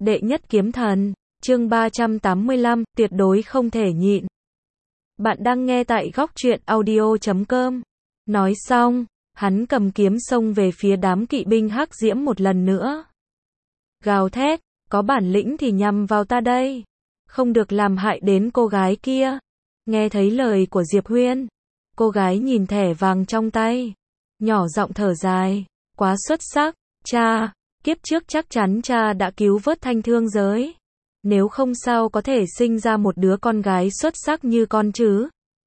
Đệ nhất kiếm thần, chương 385, tuyệt đối không thể nhịn. Bạn đang nghe tại góc truyện audio.com. Nói xong, hắn cầm kiếm xông về phía đám kỵ binh hắc diễm một lần nữa. Gào thét, có bản lĩnh thì nhằm vào ta đây. Không được làm hại đến cô gái kia. Nghe thấy lời của Diệp Huyên, cô gái nhìn thẻ vàng trong tay, nhỏ giọng thở dài, quá xuất sắc, cha. Kiếp trước chắc chắn cha đã cứu vớt Thanh Thương giới. Nếu không sao có thể sinh ra một đứa con gái xuất sắc như con chứ.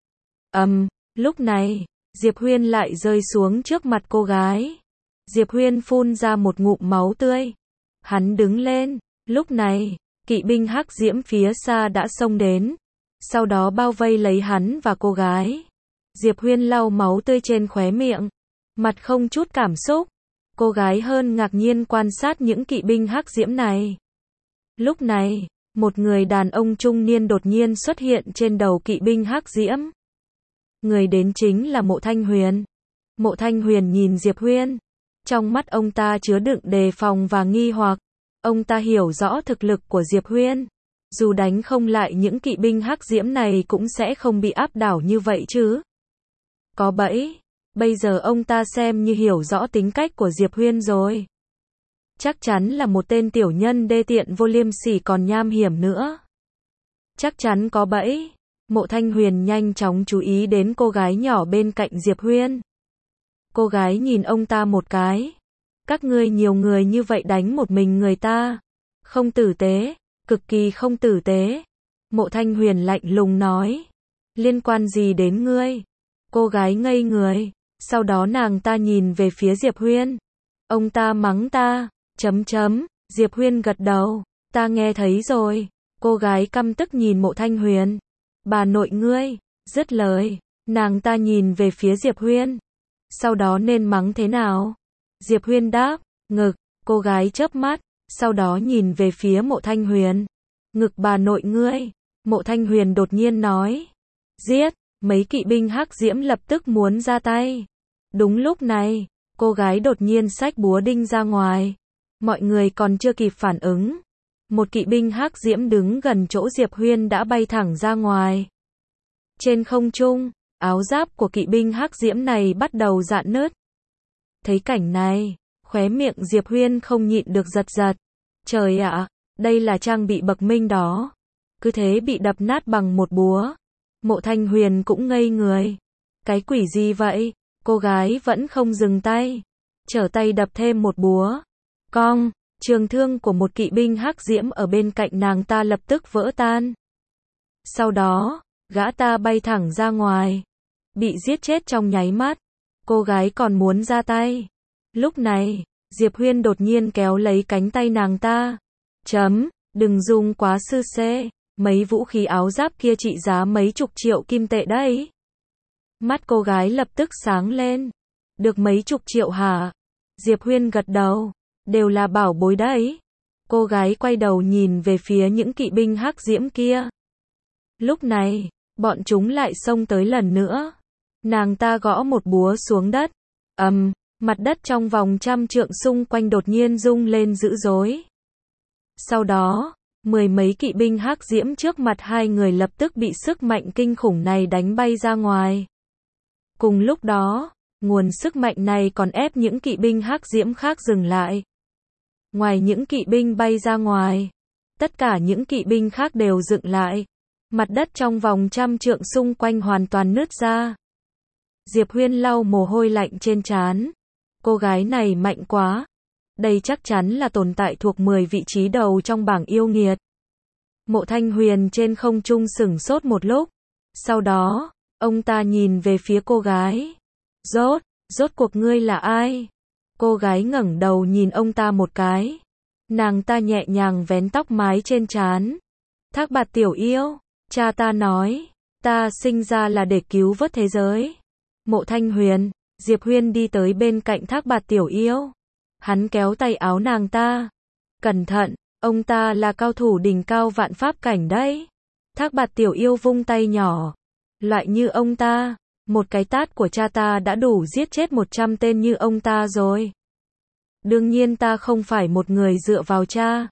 Lúc này, Diệp Huyên lại rơi xuống trước mặt cô gái. Diệp Huyên phun ra một ngụm máu tươi. Hắn đứng lên, lúc này, kỵ binh hắc diễm phía xa đã xông đến. Sau đó bao vây lấy hắn và cô gái. Diệp Huyên lau máu tươi trên khóe miệng. Mặt không chút cảm xúc. Cô gái hơn ngạc nhiên quan sát những kỵ binh hắc diễm này. Lúc này, một người đàn ông trung niên đột nhiên xuất hiện trên đầu kỵ binh hắc diễm. Người đến chính là Mộ Thanh Huyền. Mộ Thanh Huyền nhìn Diệp Huyên. Trong mắt ông ta chứa đựng đề phòng và nghi hoặc. Ông ta hiểu rõ thực lực của Diệp Huyên. Dù đánh không lại những kỵ binh hắc diễm này cũng sẽ không bị áp đảo như vậy chứ. Có bẫy. Bây giờ ông ta xem như hiểu rõ tính cách của Diệp Huyên rồi. Chắc chắn là một tên tiểu nhân đê tiện vô liêm sỉ còn nham hiểm nữa. Chắc chắn có bẫy. Mộ Thanh Huyền nhanh chóng chú ý đến cô gái nhỏ bên cạnh Diệp Huyên. Cô gái nhìn ông ta một cái. Các ngươi nhiều người như vậy đánh một mình người ta. Không tử tế, cực kỳ không tử tế. Mộ Thanh Huyền lạnh lùng nói. Liên quan gì đến ngươi? Cô gái ngây người. Sau đó nàng ta nhìn về phía Diệp Huyên. Ông ta mắng ta, ... Diệp Huyên gật đầu, ta nghe thấy rồi. Cô gái căm tức nhìn Mộ Thanh Huyền. Bà nội ngươi, dứt lời, nàng ta nhìn về phía Diệp Huyên. Sau đó nên mắng thế nào? Diệp Huyên đáp, ngực, cô gái chớp mắt, sau đó nhìn về phía Mộ Thanh Huyền. Ngực bà nội ngươi, Mộ Thanh Huyền đột nhiên nói. Giết, mấy kỵ binh hắc diễm lập tức muốn ra tay. Đúng lúc này, cô gái đột nhiên xách búa đinh ra ngoài. Mọi người còn chưa kịp phản ứng. Một kỵ binh hắc diễm đứng gần chỗ Diệp Huyên đã bay thẳng ra ngoài. Trên không trung, áo giáp của kỵ binh hắc diễm này bắt đầu rạn nứt. Thấy cảnh này, khóe miệng Diệp Huyên không nhịn được giật giật. Trời ạ, đây là trang bị bậc minh đó. Cứ thế bị đập nát bằng một búa. Mộ Thanh Huyền cũng ngây người. Cái quỷ gì vậy? Cô gái vẫn không dừng tay. Trở tay đập thêm một búa. Cong, trường thương của một kỵ binh hắc diễm ở bên cạnh nàng ta lập tức vỡ tan. Sau đó, gã ta bay thẳng ra ngoài. Bị giết chết trong nháy mắt. Cô gái còn muốn ra tay. Lúc này, Diệp Huyên đột nhiên kéo lấy cánh tay nàng ta. Đừng dùng quá sư xê. Mấy vũ khí áo giáp kia trị giá mấy chục triệu kim tệ đấy. Mắt cô gái lập tức sáng lên. Được mấy chục triệu hả? Diệp Huyên gật đầu. Đều là bảo bối đấy. Cô gái quay đầu nhìn về phía những kỵ binh hắc diễm kia. Lúc này, bọn chúng lại xông tới lần nữa. Nàng ta gõ một búa xuống đất. Mặt đất trong vòng 100 trượng xung quanh đột nhiên rung lên dữ dội. Sau đó, mười mấy kỵ binh hắc diễm trước mặt hai người lập tức bị sức mạnh kinh khủng này đánh bay ra ngoài. Cùng lúc đó, nguồn sức mạnh này còn ép những kỵ binh hắc diễm khác dừng lại. Ngoài những kỵ binh bay ra ngoài, tất cả những kỵ binh khác đều dựng lại. Mặt đất trong vòng 100 trượng xung quanh hoàn toàn nứt ra. Diệp Huyên lau mồ hôi lạnh trên trán. Cô gái này mạnh quá. Đây chắc chắn là tồn tại thuộc 10 vị trí đầu trong bảng yêu nghiệt. Mộ Thanh Huyền trên không trung sửng sốt một lúc. Sau đó, ông ta nhìn về phía cô gái. Rốt cuộc ngươi là ai? Cô gái ngẩng đầu nhìn ông ta một cái. Nàng ta nhẹ nhàng vén tóc mái trên trán. Thác Bạt tiểu yêu, cha ta nói, ta sinh ra là để cứu vớt thế giới. Mộ Thanh Huyền, Diệp Huyên đi tới bên cạnh Thác Bạt tiểu yêu. Hắn kéo tay áo nàng ta. Cẩn thận, ông ta là cao thủ đỉnh cao vạn pháp cảnh đấy. Thác Bạt tiểu yêu vung tay nhỏ. Loại như ông ta, một cái tát của cha ta đã đủ giết chết 100 tên như ông ta rồi. Đương nhiên ta không phải một người dựa vào cha.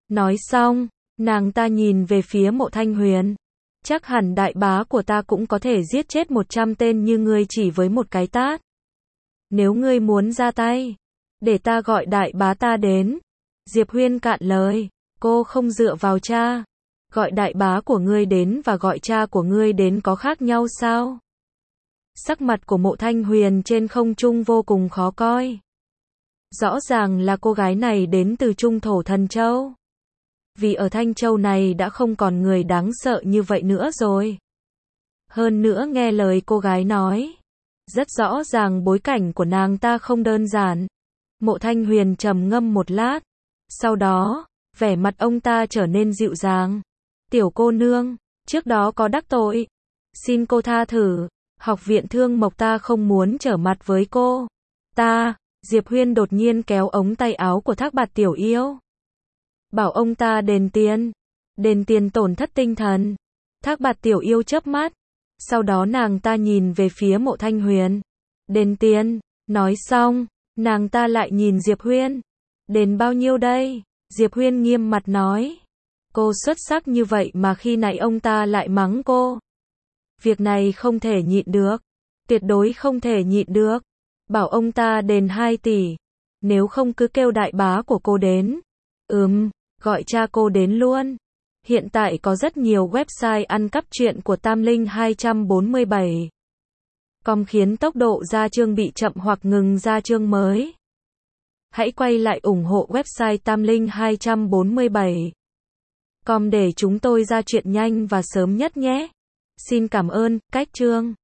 Nói xong, nàng ta nhìn về phía Mộ Thanh Huyền. Chắc hẳn đại bá của ta cũng có thể giết chết 100 tên như ngươi chỉ với một cái tát. Nếu ngươi muốn ra tay, để ta gọi đại bá ta đến. Diệp Huyên cạn lời, cô không dựa vào cha. Gọi đại bá của ngươi đến và gọi cha của ngươi đến có khác nhau sao? Sắc mặt của Mộ Thanh Huyền trên không trung vô cùng khó coi. Rõ ràng là cô gái này đến từ Trung Thổ Thần Châu. Vì ở Thanh Châu này đã không còn người đáng sợ như vậy nữa rồi. Hơn nữa nghe lời cô gái nói, rất rõ ràng bối cảnh của nàng ta không đơn giản. Mộ Thanh Huyền trầm ngâm một lát. Sau đó, vẻ mặt ông ta trở nên dịu dàng. Tiểu cô nương, trước đó có đắc tội. Xin cô tha thứ. Học viện Thương Mộc ta không muốn trở mặt với cô. Diệp Huyên đột nhiên kéo ống tay áo của Thác Bạt Tiểu Yêu. Bảo ông ta đền tiền tổn thất tinh thần. Thác Bạt Tiểu Yêu chớp mắt. Sau đó nàng ta nhìn về phía Mộ Thanh Huyền. Đền tiền, nói xong, nàng ta lại nhìn Diệp Huyên. Đền bao nhiêu đây? Diệp Huyên nghiêm mặt nói. Cô xuất sắc như vậy mà khi nãy ông ta lại mắng cô. Việc này không thể nhịn được. Tuyệt đối không thể nhịn được. Bảo ông ta đền 2 tỷ. Nếu không cứ kêu đại bá của cô đến. Gọi cha cô đến luôn. Hiện tại có rất nhiều website ăn cắp truyện của Tam Linh 247. Com khiến tốc độ ra chương bị chậm hoặc ngừng ra chương mới. Hãy quay lại ủng hộ website Tam Linh 247. Com để chúng tôi ra chuyện nhanh và sớm nhất nhé. Xin cảm ơn, cách chương.